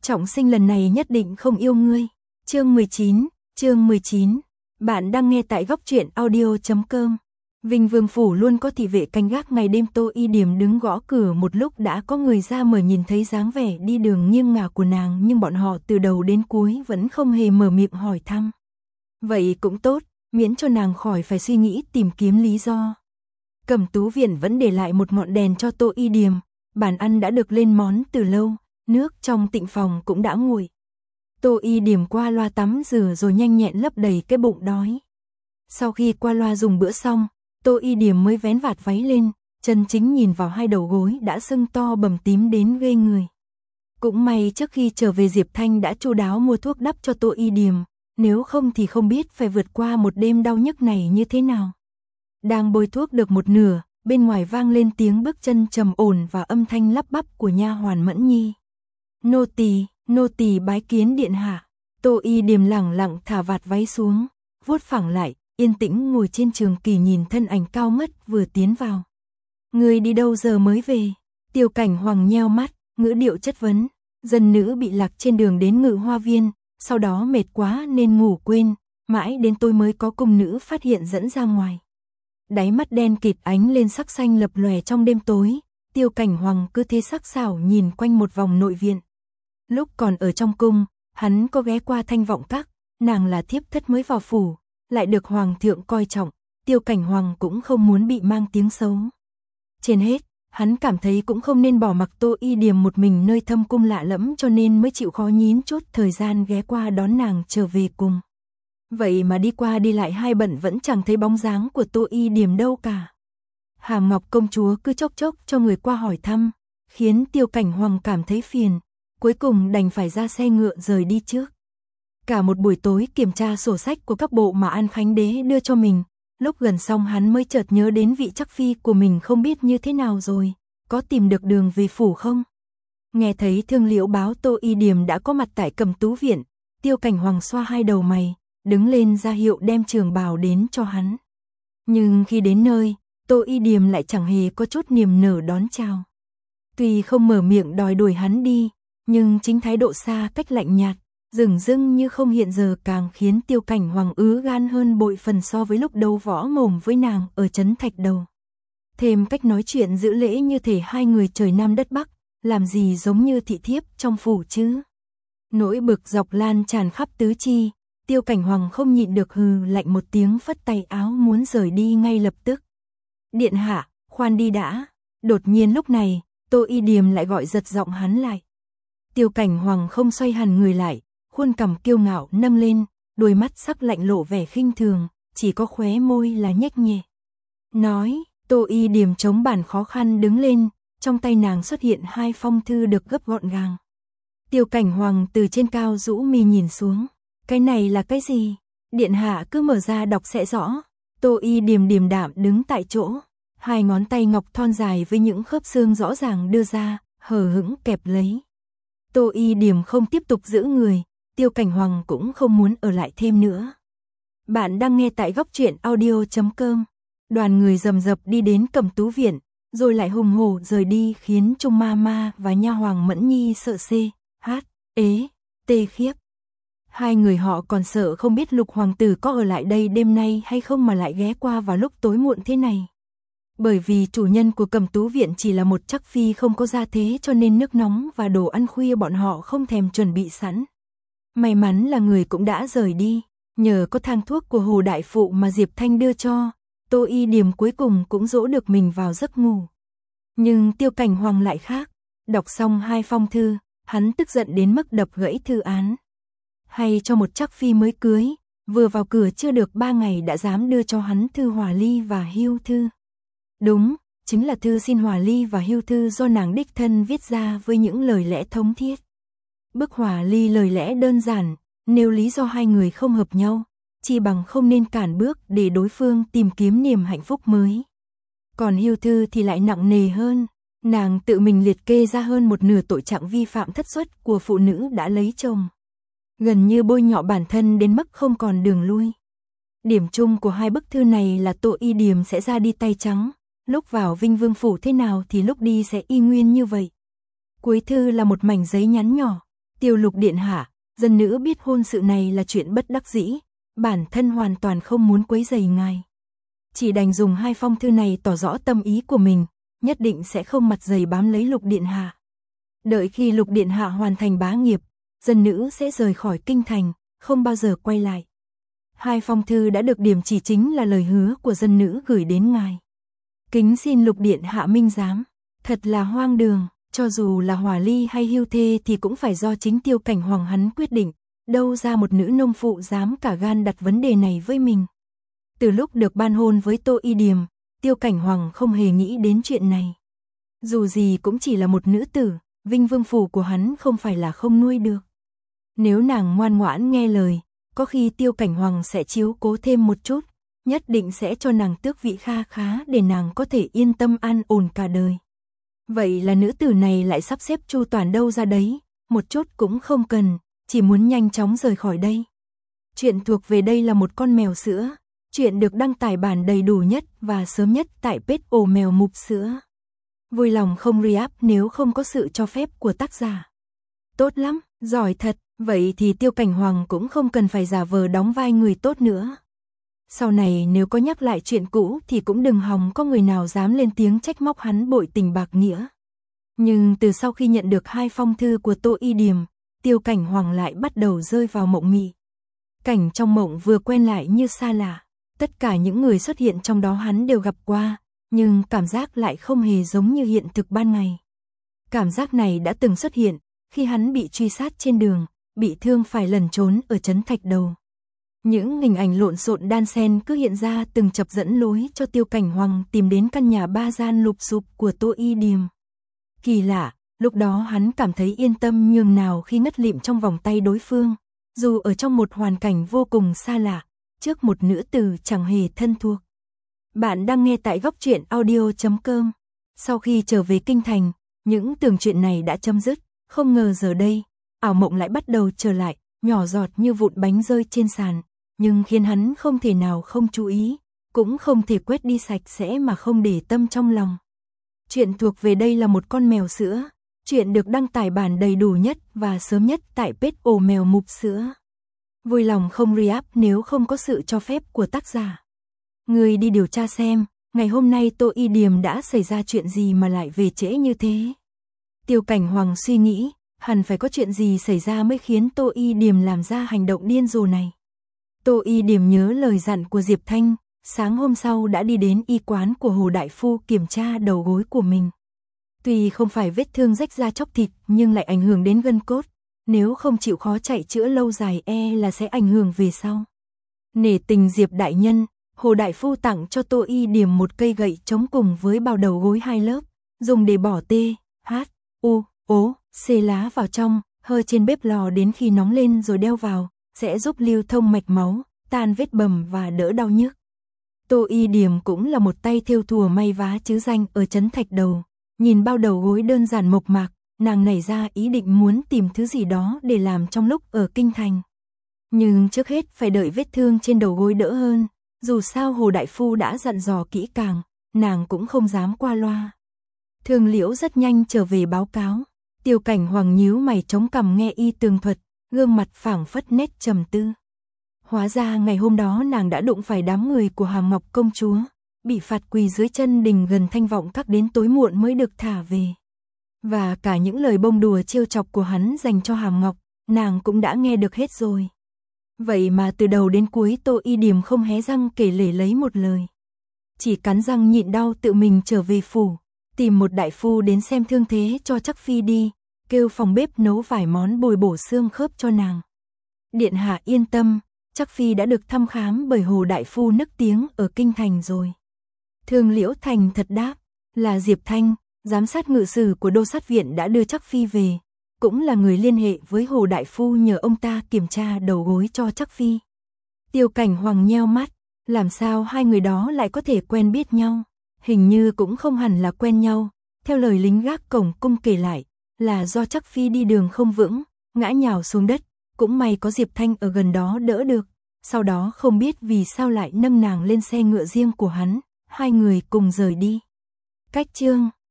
Trọng sinh lần này nhất định không yêu ngươi. Chương 19. Bạn đang nghe tại góc truyện audio.com. Vinh Vương phủ luôn có thị vệ canh gác ngày đêm. Tô Y Điềm đứng gõ cửa một lúc đã có người ra mở, nhìn thấy dáng vẻ đi đường nghiêng ngả của nàng, nhưng bọn họ từ đầu đến cuối vẫn không hề mở miệng hỏi thăm. Vậy cũng tốt, miễn cho nàng khỏi phải suy nghĩ tìm kiếm lý do. Cẩm Tú Viện vẫn để lại một ngọn đèn cho Tô Y Điềm, bàn ăn đã được lên món từ lâu, nước trong tịnh phòng cũng đã nguội. Tô Y Điềm qua loa tắm rửa rồi nhanh nhẹn lấp đầy cái bụng đói. Sau khi qua loa dùng bữa xong, Tô Y Điềm mới vén vạt váy lên, chân chính nhìn vào hai đầu gối đã sưng to bầm tím đến ghê người. Cũng may trước khi trở về Diệp Thanh đã chu đáo mua thuốc đắp cho Tô Y Điềm, nếu không thì không biết phải vượt qua một đêm đau nhức này như thế nào. Đang bôi thuốc được một nửa, bên ngoài vang lên tiếng bước chân trầm ổn và âm thanh lắp bắp của nha hoàn Mẫn Nhi. Nô tỳ bái kiến điện hạ. Tô Y Điềm lẳng lặng thả vạt váy xuống, vuốt phẳng lại, yên tĩnh ngồi trên trường kỳ nhìn thân ảnh cao ngất vừa tiến vào. Người đi đâu giờ mới về? Tiêu Cảnh Hoàng nheo mắt, ngữ điệu chất vấn. Dân nữ bị lạc trên đường đến Ngự Hoa Viên, sau đó mệt quá nên ngủ quên, mãi đến tôi mới có cung nữ phát hiện dẫn ra ngoài. Đáy mắt đen kịt ánh lên sắc xanh lập lòe trong đêm tối. Tiêu Cảnh Hoàng cứ thế sắc sảo nhìn quanh một vòng nội viện. Lúc còn ở trong cung, hắn có ghé qua Thanh Vọng Các, nàng là thiếp thất mới vào phủ, lại được hoàng thượng coi trọng, Tiêu Cảnh Hoàng cũng không muốn bị mang tiếng xấu. Trên hết, hắn cảm thấy cũng không nên bỏ mặc Tô Y Điềm một mình nơi thâm cung lạ lẫm, cho nên mới chịu khó nhín chút thời gian ghé qua đón nàng trở về cùng. Vậy mà đi qua đi lại hai bận vẫn chẳng thấy bóng dáng của Tô Y Điềm đâu cả. Hàm Ngọc công chúa cứ chốc chốc cho người qua hỏi thăm, khiến Tiêu Cảnh Hoàng cảm thấy phiền, cuối cùng đành phải ra xe ngựa rời đi trước. Cả một buổi tối kiểm tra sổ sách của các bộ mà An Khánh Đế đưa cho mình, lúc gần xong hắn mới chợt nhớ đến vị chắc phi của mình không biết như thế nào rồi, có tìm được đường về phủ không? Nghe thấy Thương Liễu báo Tô Y Điềm đã có mặt tại Cẩm Tú Viện, Tiêu Cảnh Hoàng xoa hai đầu mày, đứng lên ra hiệu đem trường bào đến cho hắn. Nhưng khi đến nơi, Tô Y Điềm lại chẳng hề có chút niềm nở đón chào. Tuy không mở miệng đòi đuổi hắn đi, nhưng chính thái độ xa cách lạnh nhạt, dửng dưng như không hiện giờ càng khiến Tiêu Cảnh Hoàng ứ gan hơn bội phần so với lúc đấu võ mồm với nàng ở trấn Thạch Đầu. Thêm cách nói chuyện giữ lễ như thể hai người trời Nam đất Bắc, làm gì giống như thị thiếp trong phủ chứ. Nỗi bực dọc lan tràn khắp tứ chi, Tiêu Cảnh Hoàng không nhịn được hừ lạnh một tiếng, phất tay áo muốn rời đi ngay lập tức. Điện hạ, khoan đi đã. Đột nhiên lúc này, Tô Y Điềm lại gọi giật giọng hắn lại. Tiêu Cảnh Hoàng không xoay hẳn người lại, khuôn cằm kiêu ngạo nâng lên, đôi mắt sắc lạnh lộ vẻ khinh thường, chỉ có khóe môi là nhếch nhẹ. Nói, Tô Y Điềm chống bàn khó khăn đứng lên, trong tay nàng xuất hiện hai phong thư được gấp gọn gàng. Tiêu Cảnh Hoàng từ trên cao rũ mi nhìn xuống. Cái này là cái gì? Điện hạ cứ mở ra đọc sẽ rõ. Tô Y Điềm điềm đạm đứng tại chỗ, hai ngón tay ngọc thon dài với những khớp xương rõ ràng đưa ra, hờ hững kẹp lấy. Tô Y Điềm không tiếp tục giữ người, Tiêu Cảnh Hoàng cũng không muốn ở lại thêm nữa. Bạn đang nghe tại góc truyện audio.com. Đoàn người rầm rập đi đến Cẩm Tú Viện, rồi lại hùng hổ rời đi, khiến Trung Ma Ma và nha hoàng Mẫn Nhi sợ tê khiếp. Hai người họ còn sợ không biết Lục hoàng tử có ở lại đây đêm nay hay không mà lại ghé qua vào lúc tối muộn thế này. Bởi vì chủ nhân của Cẩm Tú Viện chỉ là một chắc phi không có gia thế, cho nên nước nóng và đồ ăn khuya bọn họ không thèm chuẩn bị sẵn. May mắn là người cũng đã rời đi, nhờ có thang thuốc của Hồ đại phụ mà Diệp Thanh đưa cho, Tô Y Điềm cuối cùng cũng dỗ được mình vào giấc ngủ. Nhưng Tiêu Cảnh Hoàng lại khác, đọc xong hai phong thư, hắn tức giận đến mức đập gãy thư án. Hay cho một chắc phi mới cưới, vừa vào cửa chưa được 3 ngày đã dám đưa cho hắn thư hòa ly và hưu thư. Đúng, chính là thư xin hòa ly và hưu thư do nàng đích thân viết ra với những lời lẽ thống thiết. Bức hòa ly lời lẽ đơn giản, nêu lý do hai người không hợp nhau, chỉ bằng không nên cản bước để đối phương tìm kiếm niềm hạnh phúc mới. Còn hưu thư thì lại nặng nề hơn, nàng tự mình liệt kê ra hơn một nửa tội trạng vi phạm thất suất của phụ nữ đã lấy chồng. Gần như bôi nhọ bản thân đến mức không còn đường lui. Điểm chung của hai bức thư này là Tô Y Điềm sẽ ra đi tay trắng, lúc vào Vinh Vương phủ thế nào thì lúc đi sẽ y nguyên như vậy. Cuối thư là một mảnh giấy nhắn nhỏ, Tiêu Lục điện hạ, dân nữ biết hôn sự này là chuyện bất đắc dĩ, bản thân hoàn toàn không muốn quấy rầy ngài. Chỉ đành dùng 2 phong thư này tỏ rõ tâm ý của mình, nhất định sẽ không mặt dày bám lấy Lục điện hạ. Đợi khi Lục điện hạ hoàn thành bá nghiệp, dân nữ sẽ rời khỏi kinh thành, không bao giờ quay lại. 2 phong thư đã được điểm chỉ chính là lời hứa của dân nữ gửi đến ngài. Kính xin Lục điện hạ minh giám, thật là hoang đường, cho dù là hòa ly hay hưu thê thì cũng phải do chính Tiêu Cảnh Hoàng hắn quyết định, đâu ra một nữ nông phụ dám cả gan đặt vấn đề này với mình. Từ lúc được ban hôn với Tô Y Điềm, Tiêu Cảnh Hoàng không hề nghĩ đến chuyện này. Dù gì cũng chỉ là một nữ tử, vinh vương phủ của hắn không phải là không nuôi được. Nếu nàng ngoan ngoãn nghe lời, có khi Tiêu Cảnh Hoàng sẽ chiếu cố thêm một chút, nhất định sẽ cho nàng tước vị kha khá để nàng có thể yên tâm an ổn cả đời. Vậy là nữ tử này lại sắp xếp chu toàn đâu ra đấy, một chút cũng không cần, chỉ muốn nhanh chóng rời khỏi đây. Chuyện thuộc về đây là một con mèo sữa, chuyện được đăng tải bản đầy đủ nhất và sớm nhất tại page ổ mèo mục sữa. Vui lòng không re-up nếu không có sự cho phép của tác giả. Tốt lắm, giỏi thật, vậy thì Tiêu Cảnh Hoàng cũng không cần phải giả vờ đóng vai người tốt nữa. Sau này nếu có nhắc lại chuyện cũ thì cũng đừng hòng có người nào dám lên tiếng trách móc hắn bội tình bạc nghĩa. Nhưng từ sau khi nhận được 2 phong thư của Tô Y Điềm, Tiêu Cảnh Hoàng lại bắt đầu rơi vào mộng mị. Cảnh trong mộng vừa quen lại như xa lạ, tất cả những người xuất hiện trong đó hắn đều gặp qua, nhưng cảm giác lại không hề giống như hiện thực ban ngày. Cảm giác này đã từng xuất hiện khi hắn bị truy sát trên đường, bị thương phải lẩn trốn ở trấn Thạch Đầu. Những hình ảnh lộn xộn đan xen cứ hiện ra từng chập dẫn lối cho Tiêu Cảnh Hoàng tìm đến căn nhà 3 gian lụp xụp của Tô Y Điềm. Kỳ lạ, lúc đó hắn cảm thấy yên tâm nhường nào khi ngất lịm trong vòng tay đối phương, dù ở trong một hoàn cảnh vô cùng xa lạ, trước một nữ tử chẳng hề thân thuộc. Bạn đang nghe tại góc truyện audio.com. Sau khi trở về kinh thành, những tưởng chuyện này đã chấm dứt, không ngờ giờ đây, ảo mộng lại bắt đầu trở lại, nhỏ giọt như vụn bánh rơi trên sàn, nhưng khiến hắn không thể nào không chú ý, cũng không thể quét đi sạch sẽ mà không để tâm trong lòng. Chuyện thuộc về đây là một con mèo sữa, chuyện được đăng tải bản đầy đủ nhất và sớm nhất tại page ổ mèo mục sữa. Vui lòng không re-up nếu không có sự cho phép của tác giả. Người đi điều tra xem, ngày hôm nay Tô Y Điềm đã xảy ra chuyện gì mà lại về trễ như thế. Tiêu Cảnh Hoàng suy nghĩ, hẳn phải có chuyện gì xảy ra mới khiến Tô Y Điềm làm ra hành động điên rồ này. Tô Y Điềm nhớ lời dặn của Diệp Thanh, sáng hôm sau đã đi đến y quán của Hồ Đại Phu kiểm tra đầu gối của mình. Tuy không phải vết thương rách da chóc thịt nhưng lại ảnh hưởng đến gân cốt, nếu không chịu khó chạy chữa lâu dài là sẽ ảnh hưởng về sau. Nể tình Diệp đại nhân, Hồ Đại Phu tặng cho Tô Y Điềm một cây gậy chống cùng với bao đầu gối 2 lớp, dùng để bỏ T, H, U, O, C lá vào trong, hơi trên bếp lò đến khi nóng lên rồi đeo vào, sẽ giúp lưu thông mạch máu, tan vết bầm và đỡ đau nhức. Tô Y Điềm cũng là một tay thêu thùa may vá chứ danh ở trấn Thạch Đầu, nhìn bao đầu gối đơn giản mộc mạc, nàng nảy ra ý định muốn tìm thứ gì đó để làm trong lúc ở kinh thành. Nhưng trước hết phải đợi vết thương trên đầu gối đỡ hơn, dù sao Hồ Đại Phu đã dặn dò kỹ càng, nàng cũng không dám qua loa. Thường Liễu rất nhanh trở về báo cáo, Tiêu Cảnh Hoàng nhíu mày chống cằm nghe y tường thuật, gương mặt phảng phất nét trầm tư. Hóa ra ngày hôm đó nàng đã đụng phải đám người của Hàm Ngọc công chúa, bị phạt quỳ dưới chân đình gần Thanh Vọng Các đến tối muộn mới được thả về. Và cả những lời bông đùa trêu chọc của hắn dành cho Hàm Ngọc, nàng cũng đã nghe được hết rồi. Vậy mà từ đầu đến cuối Tô Y Điềm không hé răng kể lể lấy một lời. Chỉ cắn răng nhịn đau tự mình trở về phủ, tìm một đại phu đến xem thương thế cho Trắc Phi đi, kêu phòng bếp nấu vài món bồi bổ xương khớp cho nàng. Điện hạ yên tâm, Trắc Phi đã được thăm khám bởi Hồ Đại Phu nức tiếng ở kinh thành rồi. Thường Liễu thành thật đáp, là Diệp Thanh, giám sát ngự sử của Đô sát viện đã đưa Trắc Phi về, cũng là người liên hệ với Hồ Đại Phu nhờ ông ta kiểm tra đầu gối cho Trắc Phi. Tiêu Cảnh Hoàng nheo mắt, làm sao hai người đó lại có thể quen biết nhau, hình như cũng không hẳn là quen nhau, theo lời lính gác cổng cung kể lại, là do Trắc Phi đi đường không vững, ngã nhào xuống đất, cũng may có Diệp Thanh ở gần đó đỡ được, sau đó không biết vì sao lại nâng nàng lên xe ngựa riêng của hắn, hai người cùng rời đi. Cách chương